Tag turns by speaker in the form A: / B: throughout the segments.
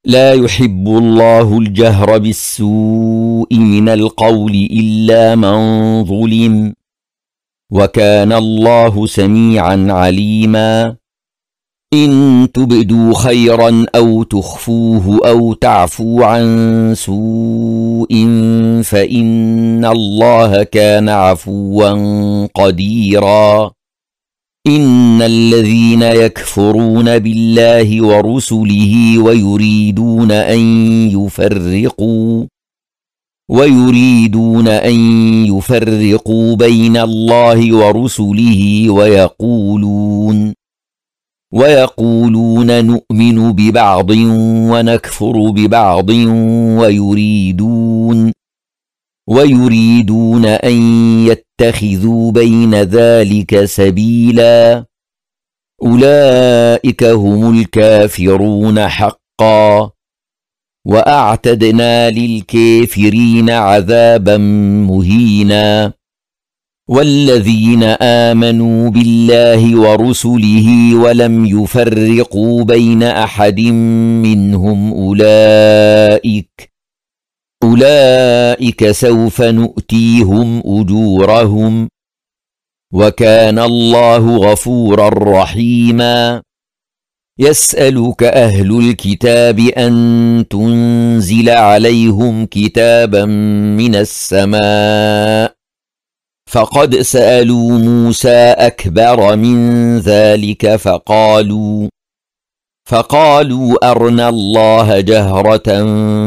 A: لا يحب الله الجهر بالسوء من القول إلا من ظلم، وكان الله سميعا عليما. إن تبدوا خيرا أو تخفوه أو تعفوا عن سوء فإن الله كان عفوا قديرا. إن الذين يكفرون بالله ورسله ويريدون أن يفرقوا بين الله ورسله ويقولون نؤمن ببعض ونكفر ببعض ويريدون أن يتخذوا بين ذلك سبيلا. أولئك هم الكافرون حقا، وأعتدنا للكافرين عذابا مهينا. والذين آمنوا بالله ورسله ولم يفرقوا بين أحد منهم أولئك سوف نؤتيهم أجورهم، وكان الله غفورا رحيما. يسألك أهل الكتاب أن تنزل عليهم كتابا من السماء، فقد سألوا موسى أكبر من ذلك فقالوا أرنا الله جهرة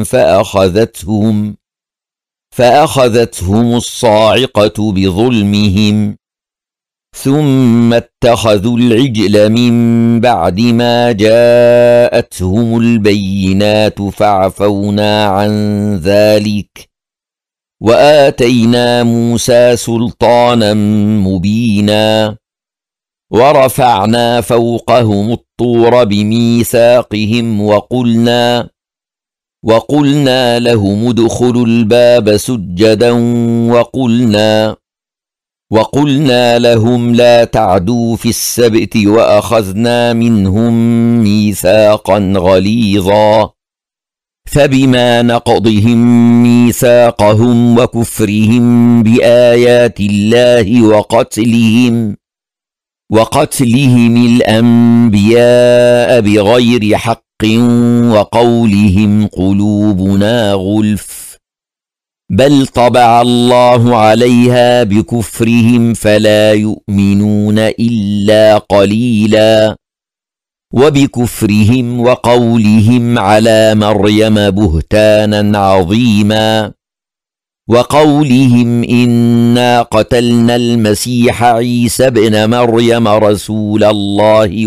A: فأخذتهم الصاعقة بظلمهم، ثم اتخذوا العجل من بعد ما جاءتهم البينات فعفونا عن ذلك، وآتينا موسى سلطانا مبينا. ورفعنا فوقهم الطور بميثاقهم وقلنا لهم ادخلوا الباب سجدا وقلنا لهم لا تعدوا في السبت، وأخذنا منهم ميثاقا غليظا. فبما نقضهم ميثاقهم وكفرهم بآيات الله وقتلهم الأنبياء بغير حق وقولهم قلوبنا غلف، بل طبع الله عليها بكفرهم فلا يؤمنون إلا قليلا. وبكفرهم وقولهم على مريم بهتانا عظيما، وقولهم إنا قتلنا المسيح عيسى ابن مريم رسول الله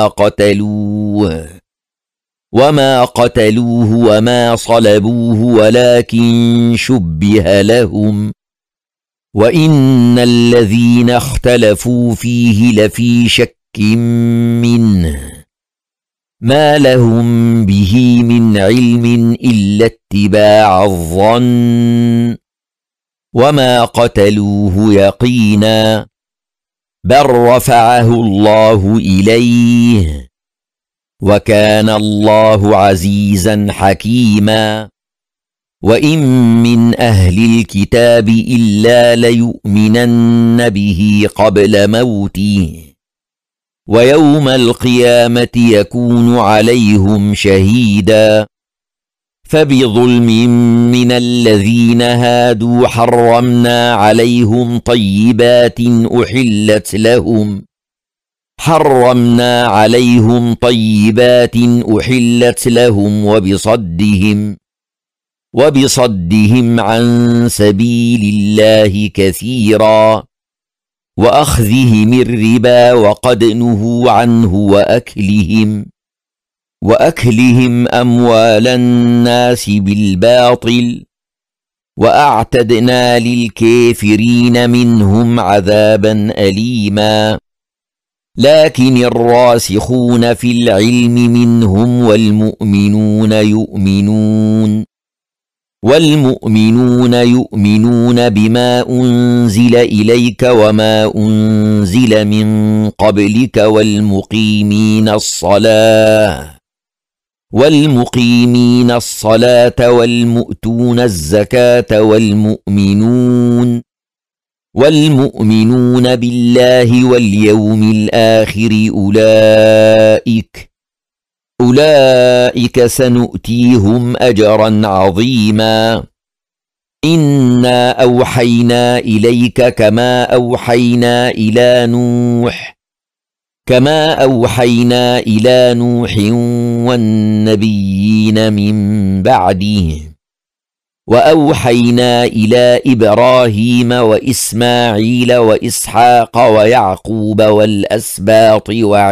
A: وما قتلوه وما صلبوه ولكن شبه لهم، وإن الذين اختلفوا فيه لفي شك منه، ما لهم به من علم إلا اتباع الظن، وما قتلوه يقينا، بل رفعه الله إليه، وكان الله عزيزا حكيما. وإن من أهل الكتاب إلا ليؤمنن به قبل موته، ويوم القيامة يكون عليهم شهيدا. فبظلم من الذين هادوا حرمنا عليهم طيبات أحلت لهم وبصدهم عن سبيل الله كثيرا، وأخذهم الربا وقد نهوا عنه وأكلهم أموال الناس بالباطل، وأعتدنا للكافرين منهم عذابا أليما. لكن الراسخون في العلم منهم والمؤمنون يؤمنون بما أنزل إليك وما أنزل من قبلك والمقيمين الصلاة والمؤتون الزكاة والمؤمنون بالله واليوم الآخر أولئك سنؤتيهم أجرا عظيما. إنا أوحينا إليك كما أوحينا إلى نوح والنبيين من بعده، وأوحينا إلى إبراهيم وإسماعيل وإسحاق ويعقوب والأسباط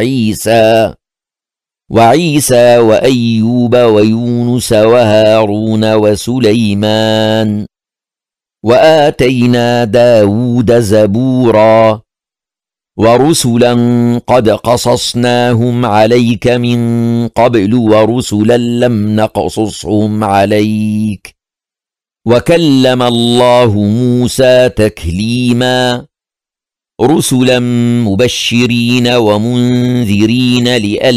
A: وعيسى وأيوب ويونس وهارون وسليمان، وآتينا داود زبورا، ورسلا قد قصصناهم عليك من قبل ورسلا لم نقصصهم عليك، وكلم الله موسى تكليما، رسلا مبشرين ومنذرين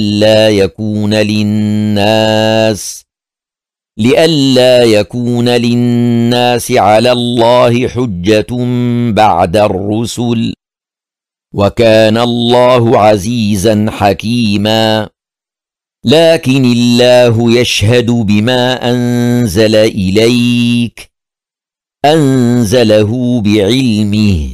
A: لئلا يكون للناس على الله حجة بعد الرسل، وكان الله عزيزا حكيما. لكن الله يشهد بما أنزل إليك، أنزله بعلمه،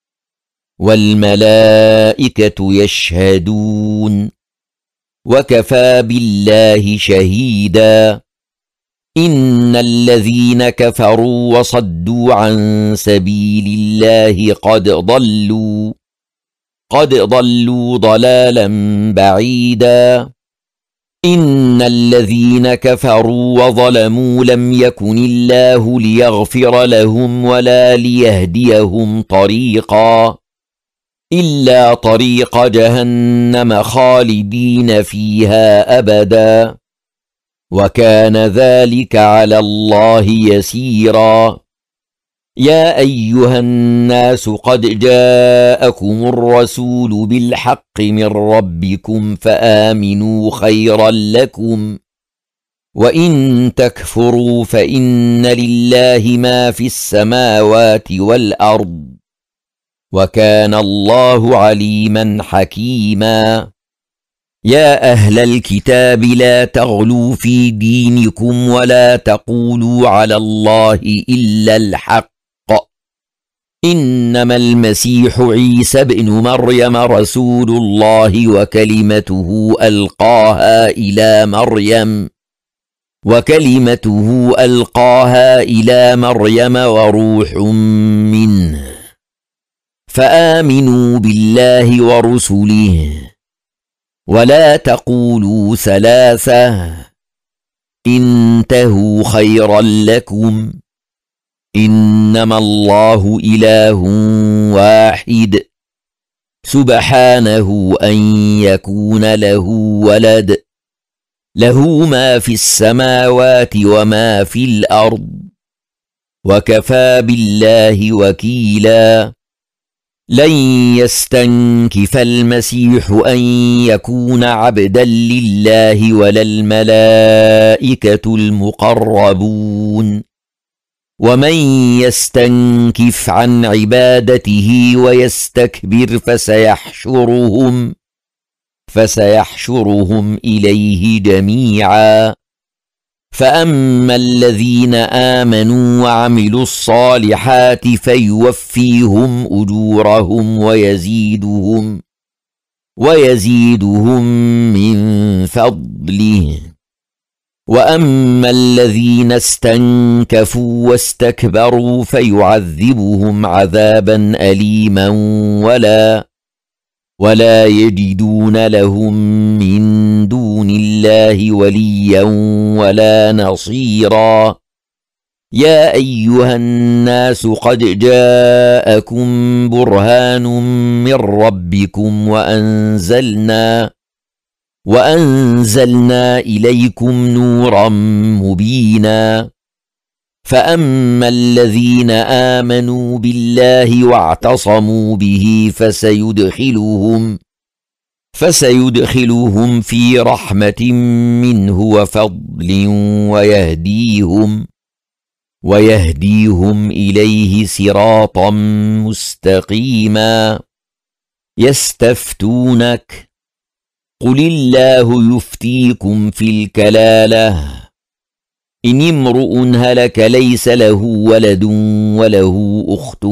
A: والملائكة يشهدون، وكفى بالله شهيدا. إن الذين كفروا وصدوا عن سبيل الله قد ضلوا ضلالا بعيدا. إن الذين كفروا وظلموا لم يكن الله ليغفر لهم ولا ليهديهم طريقا إلا طريق جهنم خالدين فيها أبدا، وكان ذلك على الله يسيرا. يا أيها الناس قد جاءكم الرسول بالحق من ربكم فآمنوا خيرا لكم، وإن تكفروا فإن لله ما في السماوات والأرض، وكان الله عليما حكيما. يا أهل الكتاب لا تغلوا في دينكم ولا تقولوا على الله إلا الحق، إنما المسيح عيسى بن مريم رسول الله وكلمته ألقاها إلى مريم وروح منه، فآمنوا بالله ورسله، ولا تقولوا ثلاثة، انتهوا خيرا لكم، إنما الله إله واحد، سبحانه أن يكون له ولد، له ما في السماوات وما في الأرض، وكفى بالله وكيلا. لن يستنكف المسيح أن يكون عبدا لله ولا الملائكة المقربون، ومن يستنكف عن عبادته ويستكبر فسيحشرهم إليه جميعا. فأما الذين آمنوا وعملوا الصالحات فيوفيهم أجورهم ويزيدهم من فضله، وأما الذين استنكفوا واستكبروا فيعذبهم عذابا أليما ولا يجدون لهم من دون الله وليا ولا نصيرا. يا أيها الناس قد جاءكم برهان من ربكم وأنزلنا إليكم نورا مبينا. فأما الذين آمنوا بالله واعتصموا به فسيدخلهم في رحمة منه وفضل ويهديهم إليه صراطا مستقيما. يستفتونك قل الله يفتيكم في الكلالة إن امرؤ هلك ليس له ولد وله أخت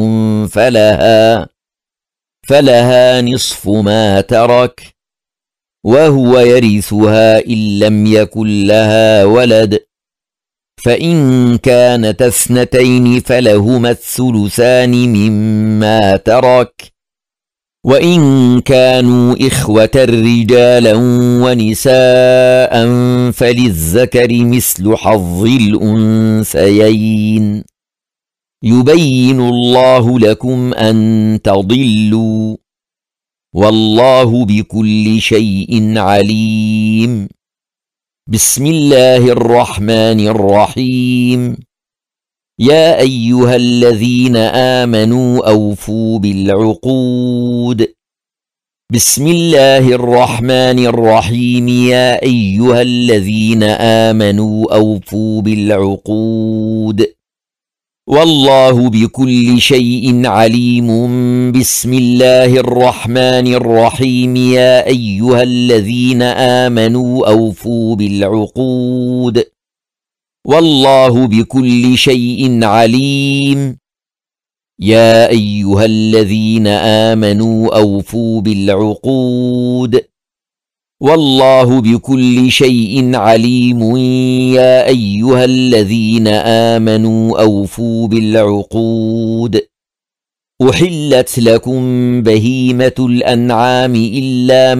A: فلها نصف ما ترك وهو يرثها إن لم يكن لها ولد، فإن كانت اثنتين فلهما الثلثان مما ترك، وإن كانوا إخوة رجالا ونساء فللذكر مثل حظ الأنثيين. يبين الله لكم أن تضلوا والله بكل شيء عليم. بسم الله الرحمن الرحيم. يا أيها الذين آمنوا أوفوا بالعقود. بسم الله الرحمن الرحيم. يا أيها الذين آمنوا أوفوا بالعقود والله بكل شيء عليم. بسم الله الرحمن الرحيم. يا أيها الذين آمنوا أوفوا بالعقود والله بكل شيء عليم. يا أيها الذين آمنوا أوفوا بالعقود والله بكل شيء عليم. يا أيها الذين آمنوا أوفوا بالعقود. أحلت لكم بهيمة الأنعام إلا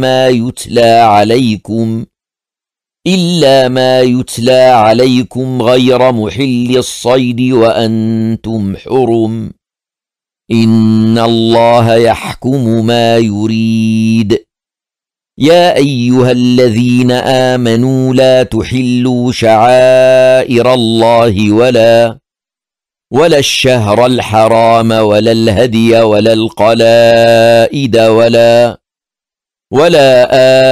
A: ما يتلى عليكم غير محل الصيد وأنتم حرم. إن الله يحكم ما يريد. يا أيها الذين آمنوا لا تحلوا شعائر الله ولا الشهر الحرام ولا الهدي ولا القلائد ولا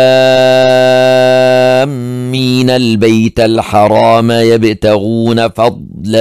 A: آمين البيت الحرام يبتغون فضلا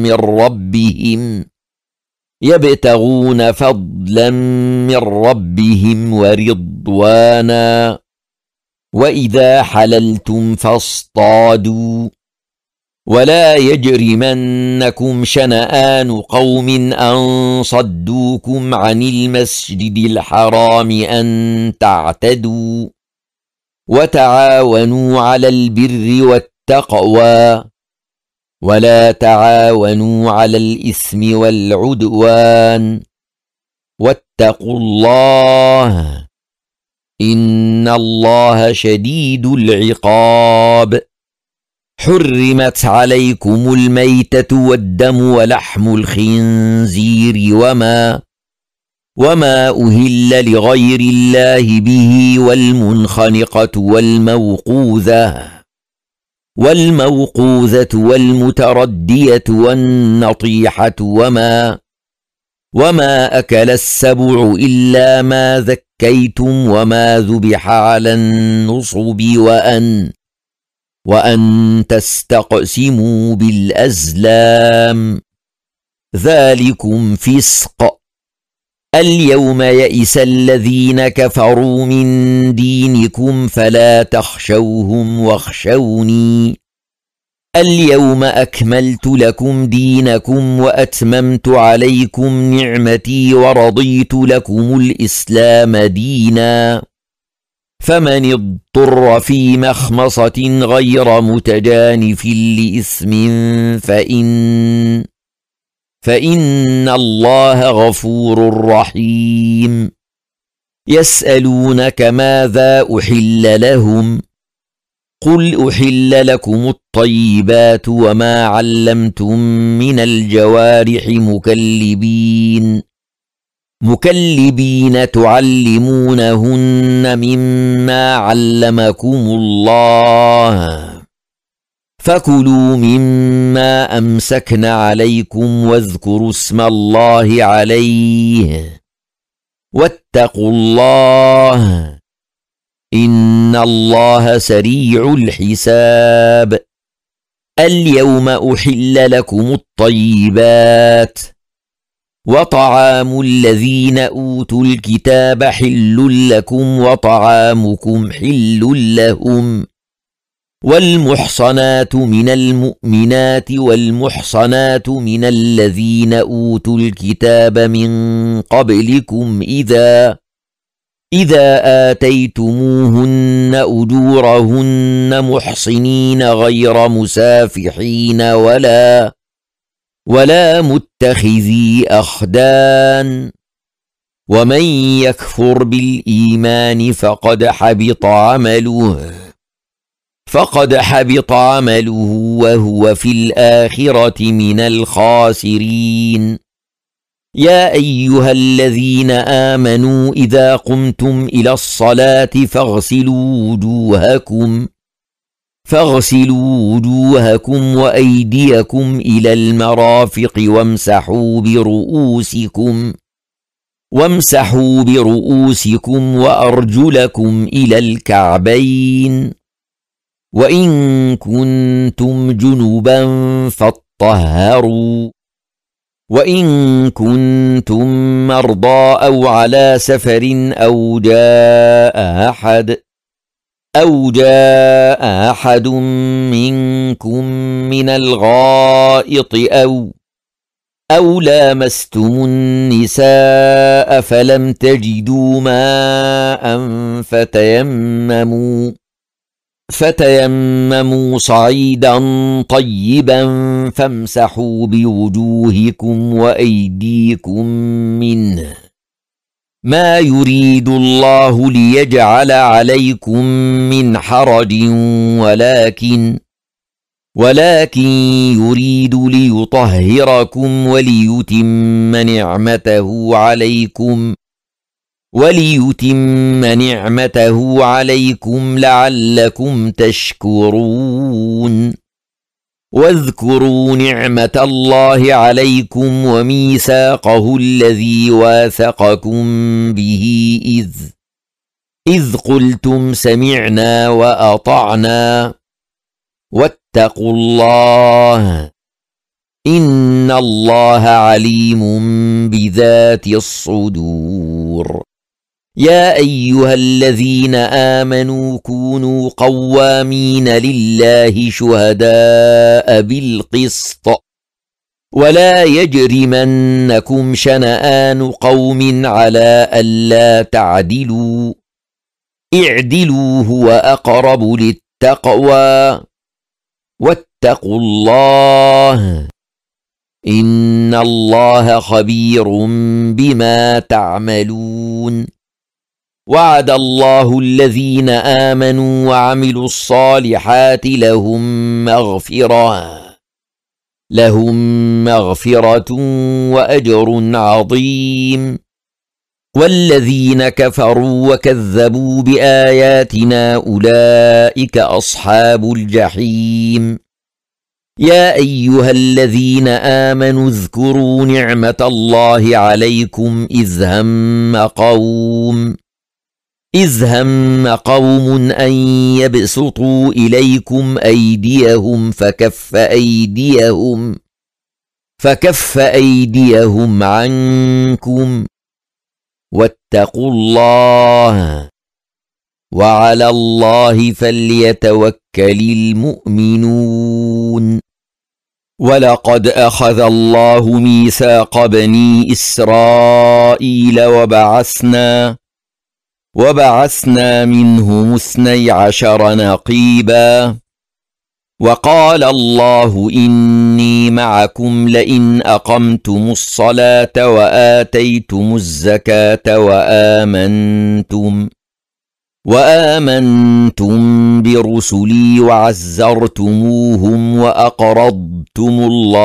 A: من ربهم ورضوانا. وإذا حللتم فاصطادوا ولا يجرمنكم شنآن قوم أن صدوكم عن المسجد الحرام أن تعتدوا. وتعاونوا على البر والتقوى ولا تعاونوا على الإثم والعدوان. واتقوا الله إن الله شديد العقاب. حرمت عليكم الميتة والدم ولحم الخنزير وما أهل لغير الله به والمنخنقة والموقوذة والمتردية والنطيحة وما أكل السبع إلا ما ذكيتم وما ذبح على النصب وأن تستقسموا بالأزلام ذلكم فسق. اليوم يئس الذين كفروا من دينكم فلا تخشوهم واخشوني. اليوم أكملت لكم دينكم وأتممت عليكم نعمتي ورضيت لكم الإسلام دينا. فمن اضطر في مخمصة غير متجانف لإثم فإن الله غفور رحيم. يسألونك ماذا أحل لهم قل أحل لكم الطيبات وما علمتم من الجوارح مكلبين تعلمونهن مما علمكم الله فكلوا مما أمسكن عليكم واذكروا اسم الله عليه واتقوا الله إن الله سريع الحساب. اليوم أحل لكم الطيبات وطعام الذين أوتوا الكتاب حل لكم وطعامكم حل لهم، والمحصنات من المؤمنات والمحصنات من الذين أوتوا الكتاب من قبلكم إذا آتيتموهن أجورهن محصنين غير مسافحين ولا متخذي أخدان، ومن يكفر بالإيمان فقد حبط عمله وهو في الآخرة من الخاسرين. يا أيها الذين آمنوا إذا قمتم إلى الصلاة فاغسلوا وجوهكم وأيديكم إلى المرافق وامسحوا برؤوسكم وأرجلكم إلى الكعبين، وإن كنتم جنبا فاطهروا، وإن كنتم مرضى أو على سفر أو جاء أحد منكم من الغائط أو لامستم النساء فلم تجدوا ماء فتيمموا صعيدا طيبا فامسحوا بوجوهكم وأيديكم منه، ما يريد الله ليجعل عليكم من حرج ولكن يريد ليطهركم وليتم نعمته عليكم لعلكم تشكرون. واذكروا نعمة الله عليكم وميثاقه الذي واثقكم به إذ قلتم سمعنا وأطعنا واتقوا الله إن الله عليم بذات الصدور. يا أيها الذين آمنوا كونوا قوامين لله شهداء بالقسط، ولا يجرمنكم شنآن قوم على ألا تعدلوا، اعدلوا هو أقرب للتقوى، واتقوا الله إن الله خبير بما تعملون. وعد الله الذين آمنوا وعملوا الصالحات لهم مغفرة وأجر عظيم، والذين كفروا وكذبوا بآياتنا أولئك أصحاب الجحيم. يا أيها الذين آمنوا اذكروا نعمة الله عليكم إذ هم قوم أن يبسطوا إليكم أيديهم فكف أيديهم عنكم، واتقوا الله وعلى الله فليتوكل المؤمنون. ولقد أخذ الله ميثاق بني إسرائيل وبعثنا منهم 12 نقيبا، وقال الله إني معكم لئن أقمتم الصلاة وآتيتم الزكاة وآمنتم برسلي وعزرتموهم وأقرضتم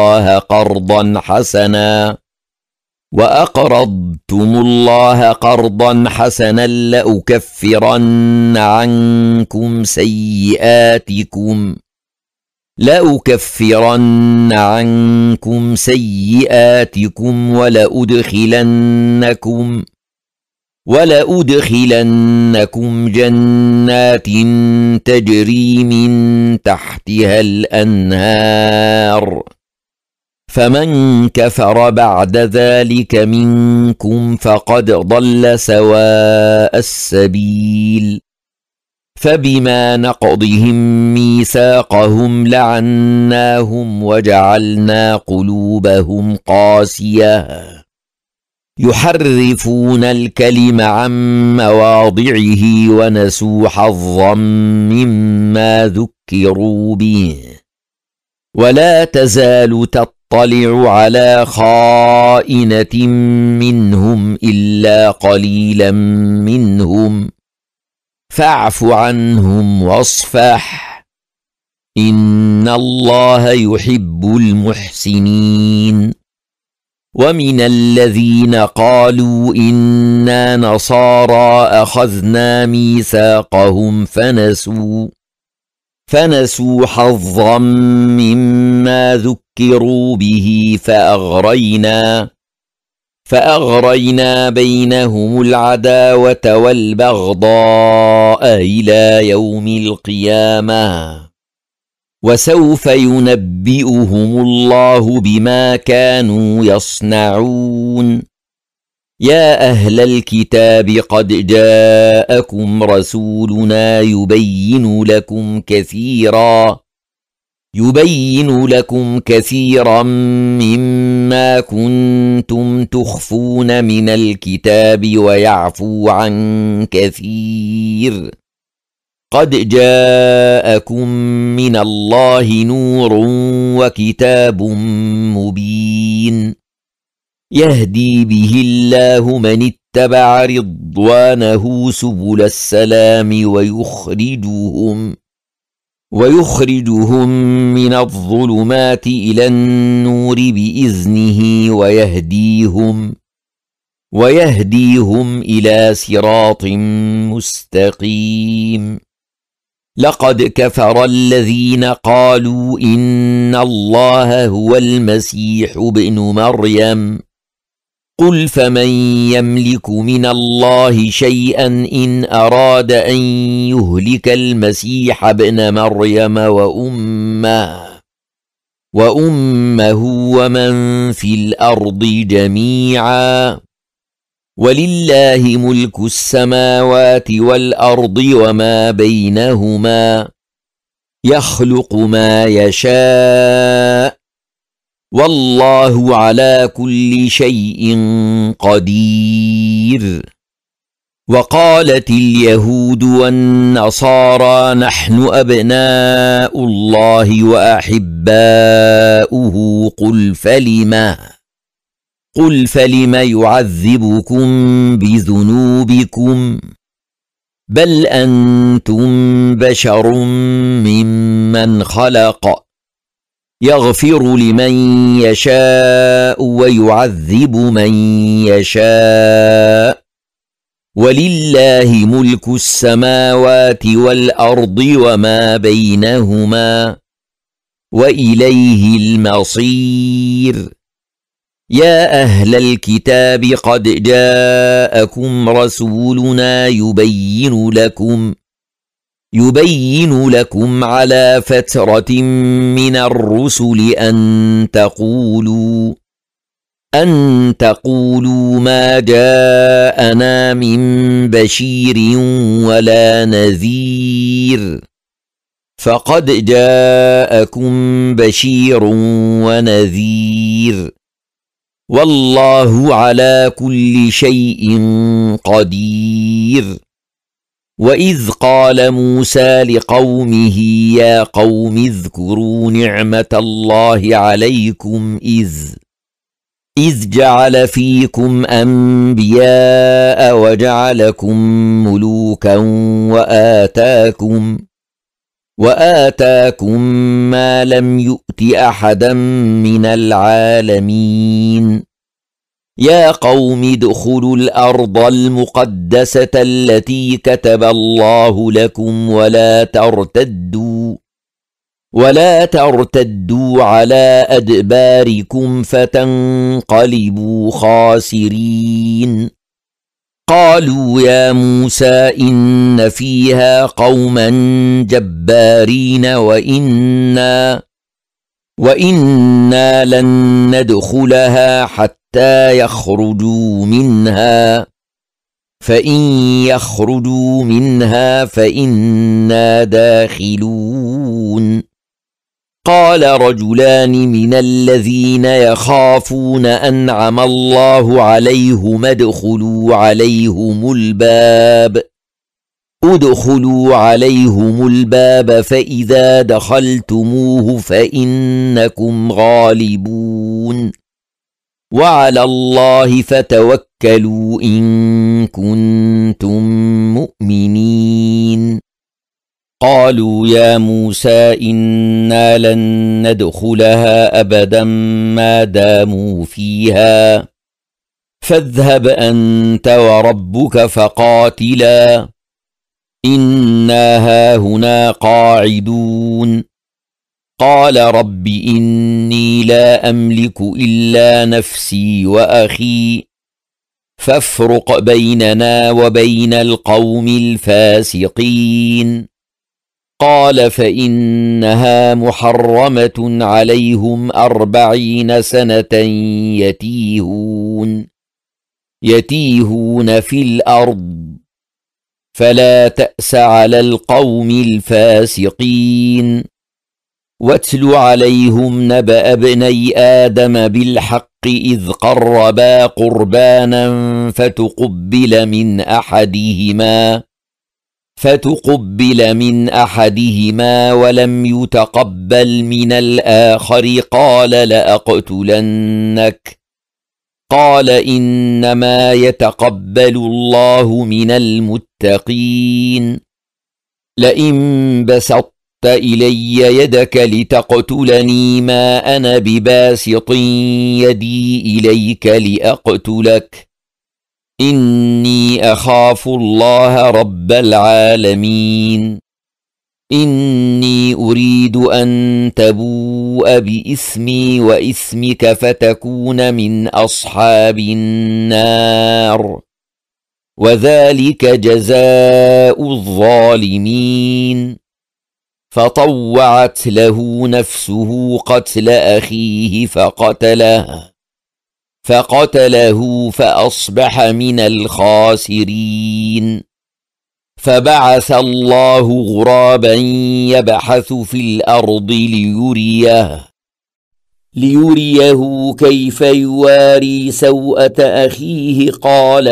A: الله قرضا حسنا لأكفرن عنكم سيئاتكم ولأدخلنكم جنات تجري من تحتها الأنهار فمن كفر بعد ذلك منكم فقد ضل سواء السبيل فبما نقضهم ميثاقهم لعناهم وجعلنا قلوبهم قاسية يحرفون الكلم عن مواضعه ونسوا حظا مما ذكروا به ولا تزال تطلع على خائنة منهم إلا قليلا منهم فاعف عنهم واصفح إن الله يحب المحسنين ومن الذين قالوا إنا نصارى أخذنا ميثاقهم فنسوا حظا مما ذكروا به فأغرينا بينهم العداوة والبغضاء إلى يوم القيامة وسوف ينبئهم الله بما كانوا يصنعون يا أهل الكتاب قد جاءكم رسولنا يبين لكم كثيرا مما كنتم تخفون من الكتاب ويعفو عن كثير قد جاءكم من الله نور وكتاب مبين يهدي به الله من اتبع رضوانه سبل السلام ويخرجهم من الظلمات إلى النور بإذنه ويهديهم إلى صراط مستقيم لقد كفر الذين قالوا إن الله هو المسيح ابن مريم قل فمن يملك من الله شيئا إن أراد أن يهلك المسيح ابن مريم وأمه ومن في الأرض جميعا ولله ملك السماوات والأرض وما بينهما يخلق ما يشاء والله على كل شيء قدير وقالت اليهود والنصارى نحن أبناء الله وأحباؤه قل فلم يعذبكم بذنوبكم بل أنتم بشر ممن خلق يغفر لمن يشاء ويعذب من يشاء ولله ملك السماوات والأرض وما بينهما وإليه المصير يا أهل الكتاب قد جاءكم رسولنا يبين لكم على فترة من الرسل أن تقولوا ما جاءنا من بشير ولا نذير فقد جاءكم بشير ونذير والله على كل شيء قدير وإذ قال موسى لقومه يا قوم اذكروا نعمة الله عليكم إذ جعل فيكم أنبياء وجعلكم ملوكا وآتاكم ما لم يؤت أحدا من العالمين يا قوم ادخلوا الأرض المقدسة التي كتب الله لكم ولا ترتدوا على أدباركم فتنقلبوا خاسرين قالوا يا موسى إن فيها قوما جبارين وإنا لن ندخلها حتى يخرجوا منها فإن يخرجوا منها فإنا داخلون. قال رجلان من الذين يخافون أنعم الله عليهم ادخلوا عليهم الباب فإذا دخلتموه فإنكم غالبون وعلى الله فتوكلوا إن كنتم مؤمنين. قالوا يا موسى إنا لن ندخلها أبدا ما داموا فيها فاذهب أنت وربك فقاتلا إنا هاهنا قاعدون. قال رب إني لا أملك إلا نفسي وأخي فافرق بيننا وبين القوم الفاسقين. قال فإنها محرمة عليهم 40 سنة يتيهون في الأرض فلا تأس على القوم الفاسقين. واتل عليهم نبأ ابني آدم بالحق إذ قربا قربانا فتقبل من أحدهما ولم يتقبل من الآخر قال لأقتلنك. قال إنما يتقبل الله من المتقين. لئن بسطت إلي يدك لتقتلني ما أنا بباسط يدي إليك لأقتلك إني أخاف الله رب العالمين. إني أريد أن تبوء بإثمي وإثمك فتكون من أصحاب النار وذلك جزاء الظالمين. فطوعت له نفسه قتل أخيه فقتله فأصبح من الخاسرين. فبعث الله غرابا يبحث في الأرض ليريه كيف يواري سوءة أخيه قال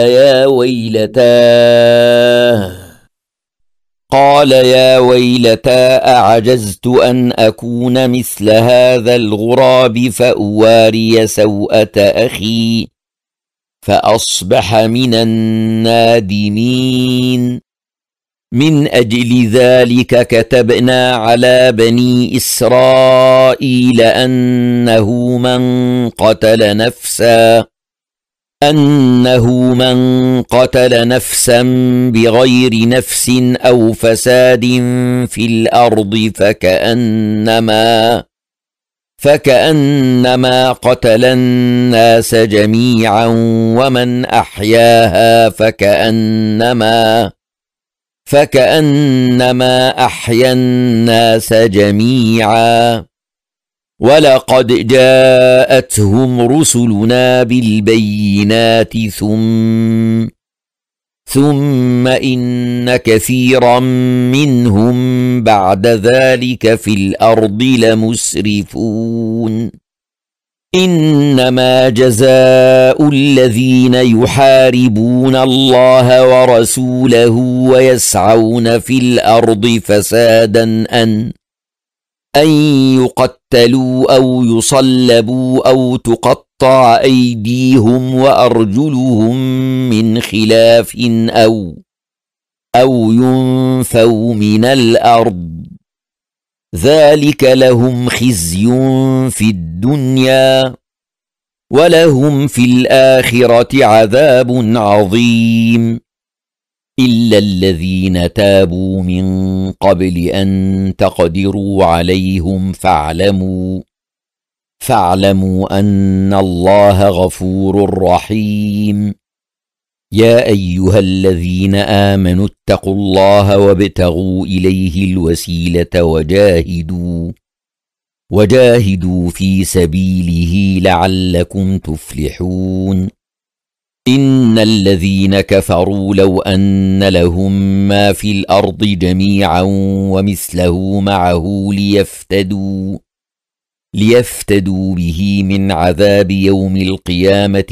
A: يا ويلتاه أعجزت أن أكون مثل هذا الغراب فأواري سوءة أخي فأصبح من النادمين. من أجل ذلك كتبنا على بني إسرائيل أنه من قتل نفسا بغير نفس أو فساد في الأرض فكأنما قتل الناس جميعا ومن أحياها فكأنما أحيا الناس جميعا. ولقد جاءتهم رسلنا بالبينات ثم إن كثيرا منهم بعد ذلك في الأرض لمسرفون. إنما جزاء الذين يحاربون الله ورسوله ويسعون في الأرض فسادا أن يقتلوا أو يصلبوا أو تقطع أيديهم وأرجلهم من خلاف أو ينفوا من الأرض ذلك لهم خزي في الدنيا ولهم في الآخرة عذاب عظيم. إلا الذين تابوا من قبل أن تقدروا عليهم فاعلموا أن الله غفور رحيم. يا أيها الذين آمنوا اتقوا الله وابتغوا إليه الوسيلة وجاهدوا في سبيله لعلكم تفلحون. إن الذين كفروا لو أن لهم ما في الأرض جميعا ومثله معه ليفتدوا به من عذاب يوم القيامة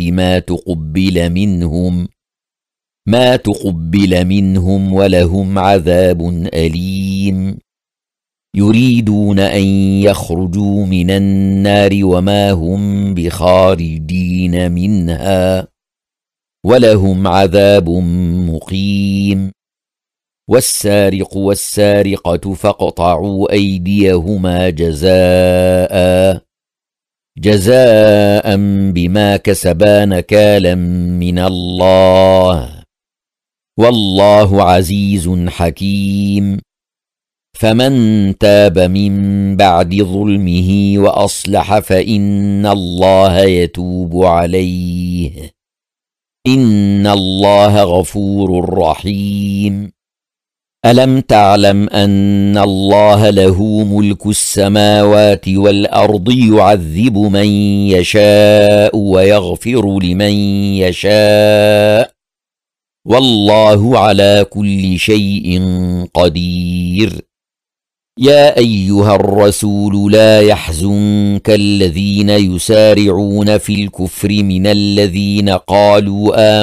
A: ما تقبل منهم ولهم عذاب أليم. يريدون أن يخرجوا من النار وما هم بخارجين منها ولهم عذاب مقيم. والسارق والسارقة فاقطعوا أيديهما جزاء بما كسبا نكالا من الله والله عزيز حكيم. فمن تاب من بعد ظلمه وأصلح فإن الله يتوب عليه إن الله غفور رحيم. ألم تعلم أن الله له ملك السماوات والأرض يعذب من يشاء ويغفر لمن يشاء والله على كل شيء قدير. يا أيها الرسول لا يحزنك الذين يسارعون في الكفر من الذين قالوا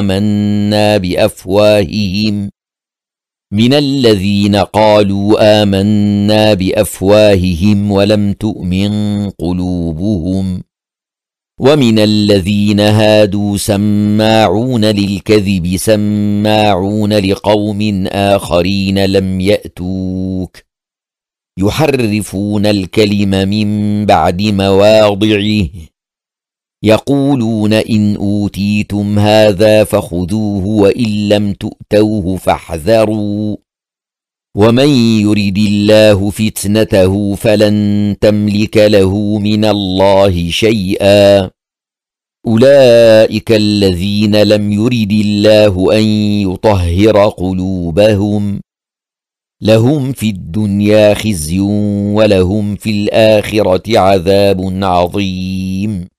A: آمنا بأفواههم ولم تؤمن قلوبهم ومن الذين هادوا سماعون للكذب سماعون لقوم آخرين لم يأتوك يحرفون الكلم من بعد مواضعه يقولون إن أوتيتم هذا فخذوه وإن لم تؤتوه فاحذروا ومن يرد الله فتنته فلن تملك له من الله شيئا. أولئك الذين لم يرد الله أن يطهر قلوبهم لهم في الدنيا خزي ولهم في الآخرة عذاب عظيم.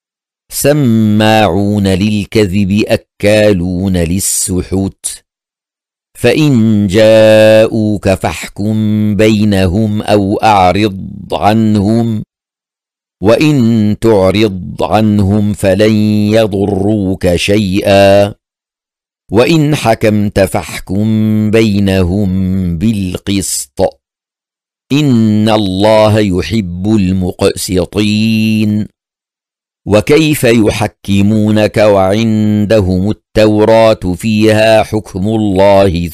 A: سماعون للكذب أكالون للسحت فإن جاءوك فاحكم بينهم أو أعرض عنهم وإن تعرض عنهم فلن يضروك شيئا وإن حكمت فاحكم بينهم بالقسط إن الله يحب المقسطين. وكيف يحكمونك وعندهم التوراة فيها حكم الله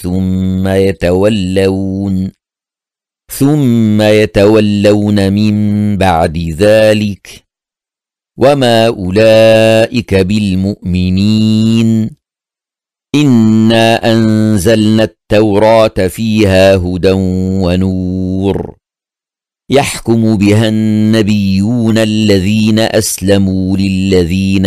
A: ثم يتولون من بعد ذلك وما أولئك بالمؤمنين. إنا أنزلنا التوراة فيها هدى ونور يحكم بها النبيون الذين أسلموا للذين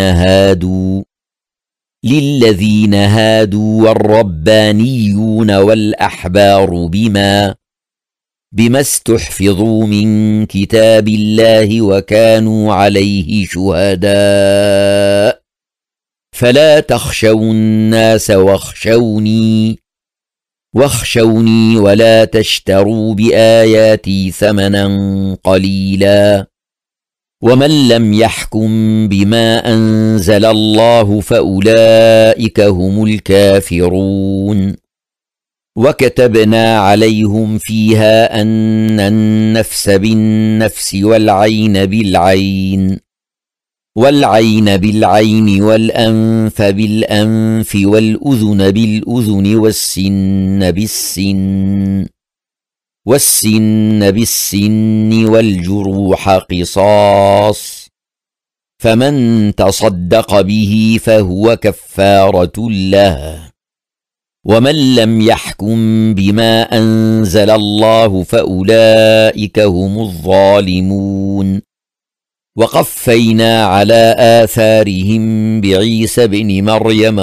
A: هادوا والربانيون والأحبار بما استحفظوا من كتاب الله وكانوا عليه شهداء فلا تخشوا الناس واخشوني ولا تشتروا بآياتي ثمنا قليلا ومن لم يحكم بما أنزل الله فأولئك هم الكافرون. وكتبنا عليهم فيها أن النفس بالنفس والعين بالعين والأنف بالأنف والأذن بالأذن والسن بالسن والجروح قصاص فمن تصدق به فهو كفارة له ومن لم يحكم بما أنزل الله فأولئك هم الظالمون. وقفينا على آثارهم بعيسى ابن مريم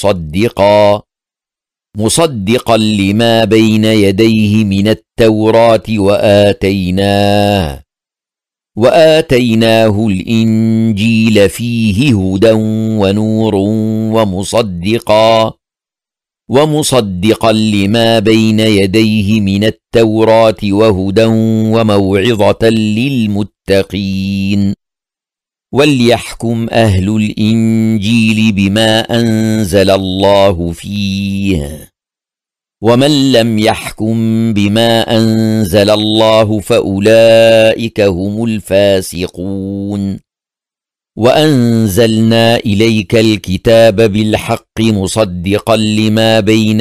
A: مصدقا لما بين يديه من التوراة وآتيناه الإنجيل فيه هدى ونور ومصدقا لما بين يديه من التوراة وهدى وموعظة للمتقين. وليحكم أهل الإنجيل بما أنزل الله فيه، ومن لم يحكم بما أنزل الله فأولئك هم الفاسقون. وأنزلنا إليك الكتاب بالحق مصدقا لما بين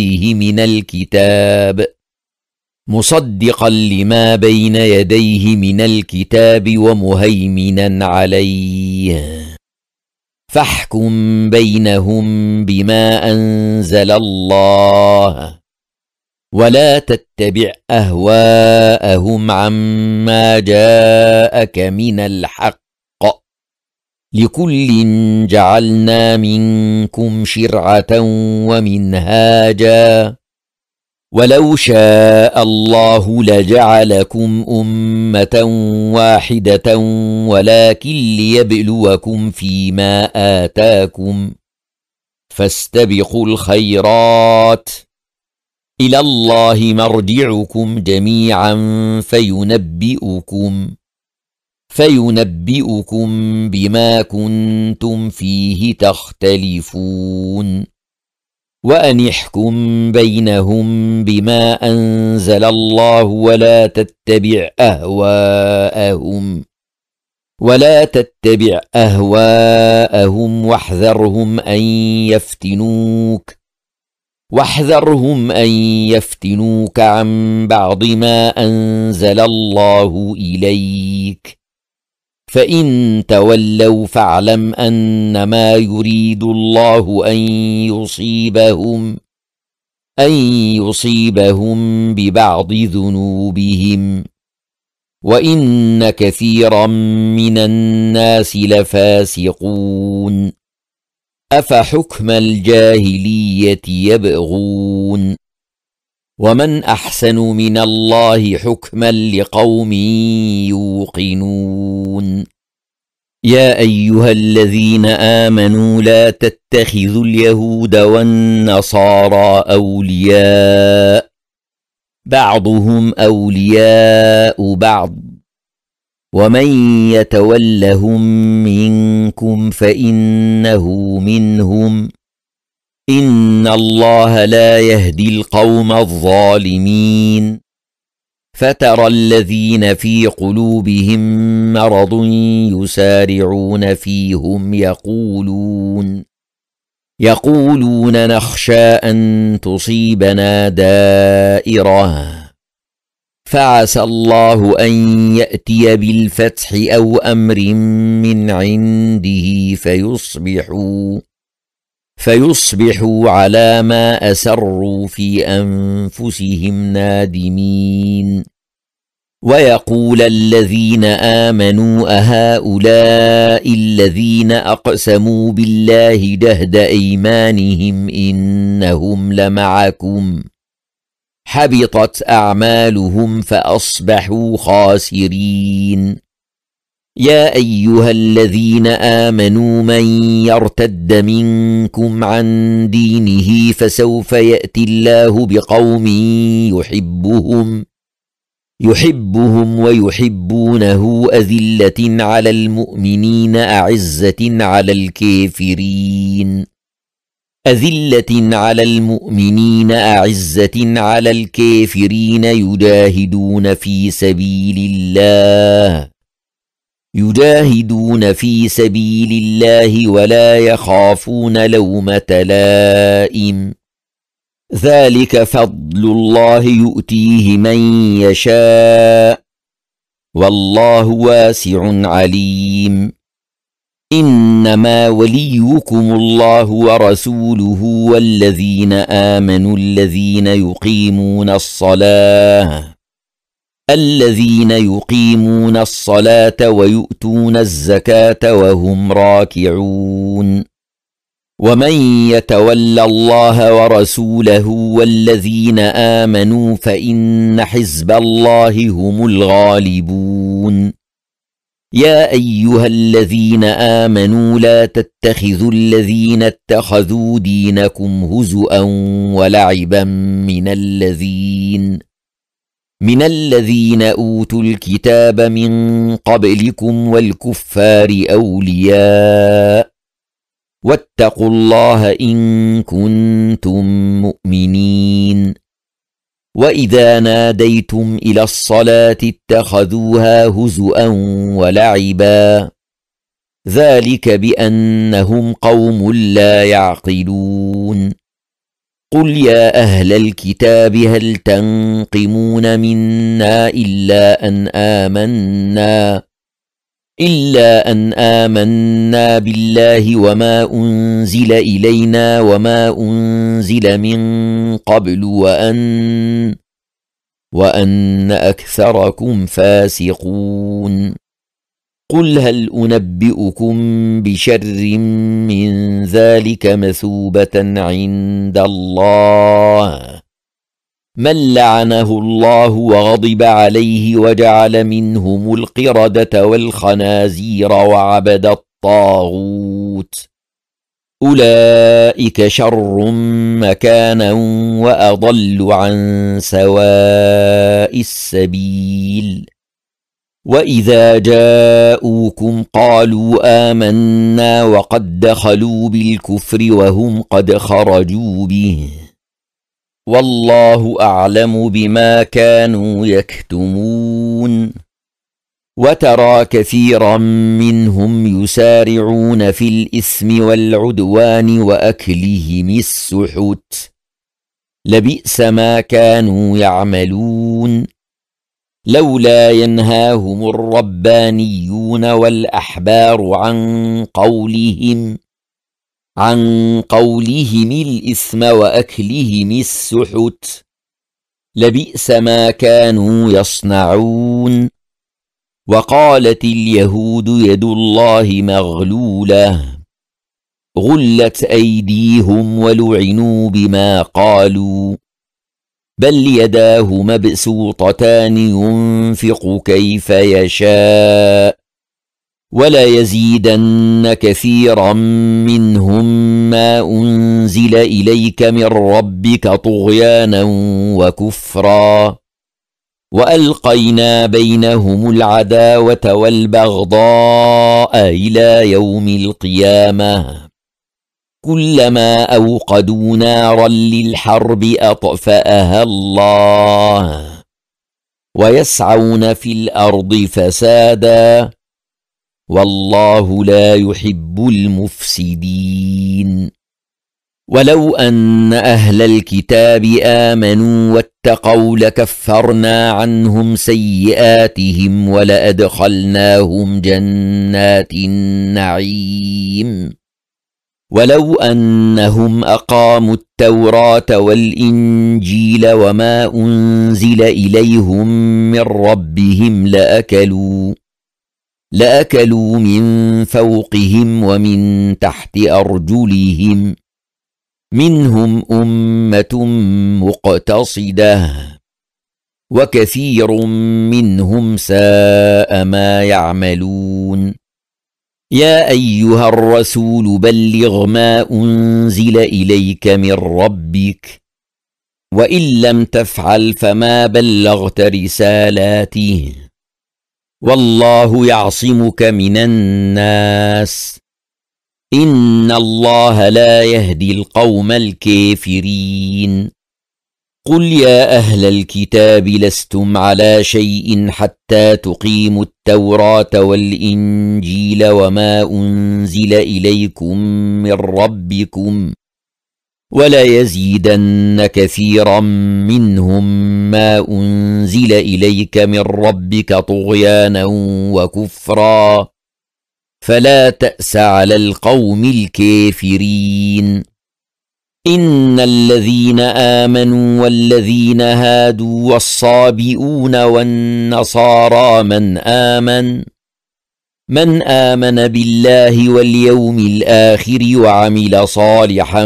A: يديه من الكتاب ومهيمنا عليه. فاحكم بينهم بما أنزل الله، ولا تتبع أهواءهم عما جاءك من الحق. لكل جعلنا منكم شرعة ومنهاجا، ولو شاء الله لجعلكم أمة واحدة ولكن ليبلوكم فيما آتاكم. فاستبقوا الخيرات، إلى الله مرجعكم جميعا فينبئكم بما كنتم فيه تختلفون. وأن احكم بينهم بما أنزل الله ولا تتبع أهواءهم واحذرهم أن يفتنوك عن بعض ما أنزل الله إليك. فإن تولوا فاعلم أنما يريد الله أن يصيبهم ببعض ذنوبهم، وإن كثيرا من الناس لفاسقون. أفحكم الجاهلية يبغون، ومن أحسن من الله حكما لقوم يوقنون. يا أيها الذين آمنوا لا تتخذوا اليهود والنصارى أولياء، بعضهم أولياء بعض، ومن يتولهم منكم فإنه منهم، إن الله لا يهدي القوم الظالمين. فترى الذين في قلوبهم مرض يسارعون فيهم يقولون نخشى أن تصيبنا دائرة، فعسى الله أن يأتي بالفتح أو أمر من عنده فيصبحوا على ما أسروا في أنفسهم نادمين. ويقول الذين آمنوا أهؤلاء الذين أقسموا بالله جهد أيمانهم إنهم لمعكم، حبطت أعمالهم فأصبحوا خاسرين. يا أيها الذين آمنوا من يرتد منكم عن دينه فسوف يأتي الله بقوم يحبهم ويحبونه أذلة على المؤمنين أعزة على الكافرين يجاهدون في سبيل الله ولا يخافون لومة لائم. ذلك فضل الله يؤتيه من يشاء، والله واسع عليم. إنما وليكم الله ورسوله والذين آمنوا الذين الذين يقيمون الصلاة ويؤتون الزكاة وهم راكعون ومن يتول الله ورسوله والذين آمنوا فإن حزب الله هم الغالبون يا أيها الذين آمنوا لا تتخذوا الذين اتخذوا دينكم هزؤا ولعبا من الذين أوتوا الكتاب من قبلكم والكفار أولياء واتقوا الله إن كنتم مؤمنين وإذا ناديتم إلى الصلاة اتخذوها هزؤا ولعبا ذلك بأنهم قوم لا يعقلون قل يا أهل الكتاب هل تنقمون منا إلا أن آمنا بالله وما أنزل إلينا وما أنزل من قبل وأن أكثركم فاسقون قل هل أنبئكم بشر من ذلك مثوبة عند الله من لعنه الله وغضب عليه وجعل منهم القردة والخنازير وعبد الطاغوت أولئك شر مكانا وأضل عن سواء السبيل وإذا جاءوكم قالوا آمنا وقد دخلوا بالكفر وهم قد خرجوا به والله أعلم بما كانوا يكتمون وترى كثيرا منهم يسارعون في الإثم والعدوان وأكلهم السحت لبئس ما كانوا يعملون لولا ينهاهم الربانيون والأحبار عن قولهم الإثم وأكلهم السحت لبئس ما كانوا يصنعون وقالت اليهود يد الله مغلولة غلت أيديهم ولعنوا بما قالوا بل يداه مبسوطتان ينفق كيف يشاء وليزيدن كثيرا منهم ما أنزل إليك من ربك طغيانا وكفرا وألقينا بينهم العداوة والبغضاء إلى يوم القيامة كلما أوقدوا نارا للحرب أطفأها الله ويسعون في الأرض فسادا والله لا يحب المفسدين ولو أن أهل الكتاب آمنوا واتقوا لكفرنا عنهم سيئاتهم ولأدخلناهم جنات النعيم ولو أنهم أقاموا التوراة والإنجيل وما أنزل إليهم من ربهم لأكلوا من فوقهم ومن تحت أرجلهم منهم أمة مقتصدة وكثير منهم ساء ما يعملون يا أيها الرسول بلغ ما أنزل إليك من ربك وإن لم تفعل فما بلغت رسالاته والله يعصمك من الناس إن الله لا يهدي القوم الكافرين قل يا أهل الكتاب لستم على شيء حتى تقيموا التوراة والإنجيل وما أنزل إليكم من ربكم وليزيدن كثيرا منهم ما أنزل إليك من ربك طغيانا وكفرا فلا تأس على القوم الكافرين إن الذين آمنوا والذين هادوا والصابئون والنصارى من آمن بالله واليوم الآخر وعمل صالحا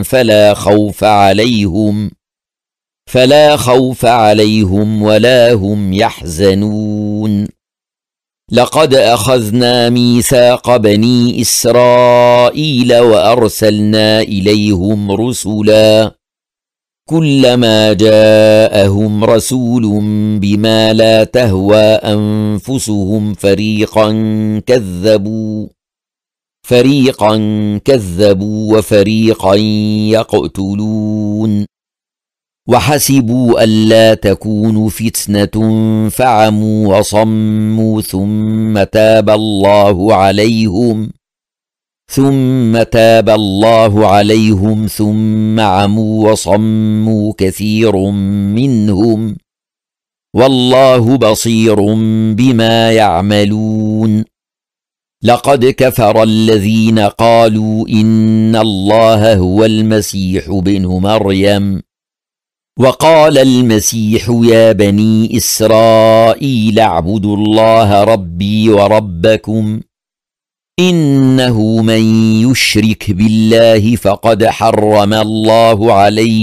A: فلا خوف عليهم ولا هم يحزنون. لقد أخذنا ميثاق بني إسرائيل وأرسلنا إليهم رسلا كلما جاءهم رسول بما لا تهوى أنفسهم فريقا كذبوا وفريقا يقتلون. وحسبوا ألا تكون فتنة فعموا وصموا ثم تاب الله عليهم ثم عموا وصموا كثير منهم والله بصير بما يعملون. لقد كفر الذين قالوا إن الله هو المسيح ابن مريم وقال المسيح يا بني إسرائيل اعبدوا الله ربي وربكم إنه من يشرك بالله فقد حرم الله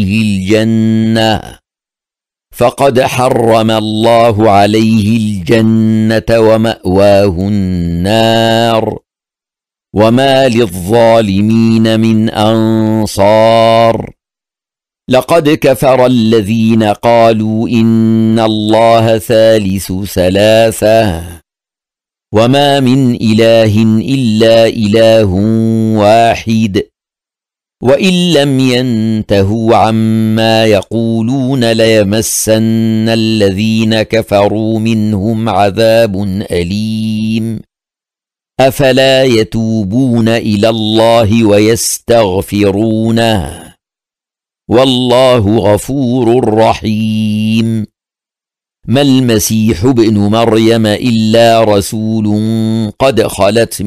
A: عليه الجنة ومأواه النار وما للظالمين من أنصار. لقد كفر الذين قالوا إن الله ثالث ثلاثة وما من إله إلا إله واحد وإن لم ينتهوا عما يقولون ليمسن الذين كفروا منهم عذاب أليم. أفلا يتوبون إلى الله ويستغفرونه والله غفور رحيم. ما المسيح ابن مريم إلا رسول قد خلت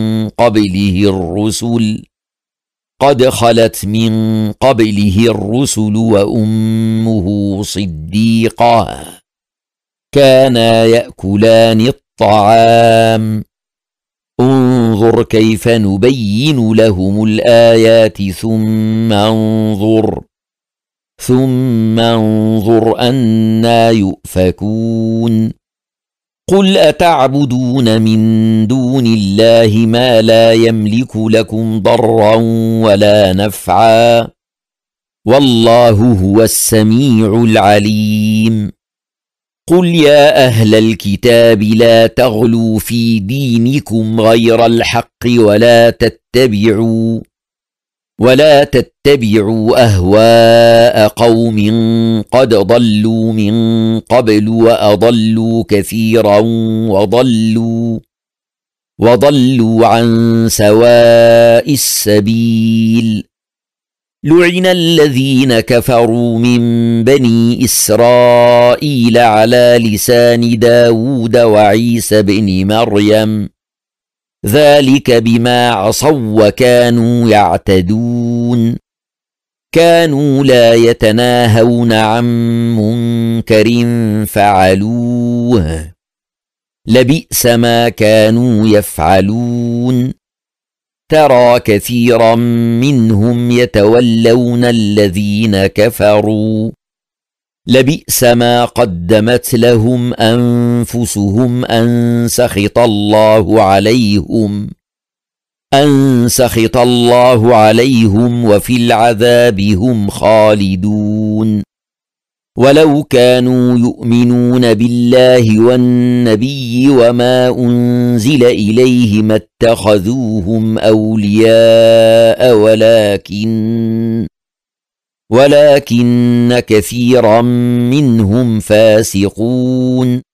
A: من قبله الرسل وأمه صديقة كانا يأكلان الطعام. انظر كيف نبين لهم الآيات ثم انظر أنى يؤفكون. قل أتعبدون من دون الله ما لا يملك لكم ضرا ولا نفعا والله هو السميع العليم. قل يا أهل الكتاب لا تغلوا في دينكم غير الحق ولا تتبعوا أهواء قوم قد ضلوا من قبل وأضلوا كثيرا وضلوا عن سواء السبيل. لعن الذين كفروا من بني إسرائيل على لسان داود وعيسى بن مريم ذلك بما عصوا وكانوا يعتدون. كانوا لا يتناهون عن منكر فعلوه لبئس ما كانوا يفعلون. ترى كثيرا منهم يتولون الذين كفروا لبئس ما قدمت لهم أنفسهم أن سخط الله عليهم وفي العذاب هم خالدون. ولو كانوا يؤمنون بالله والنبي وما أنزل إليه ما اتخذوهم أولياء ولكن كثيرا منهم فاسقون.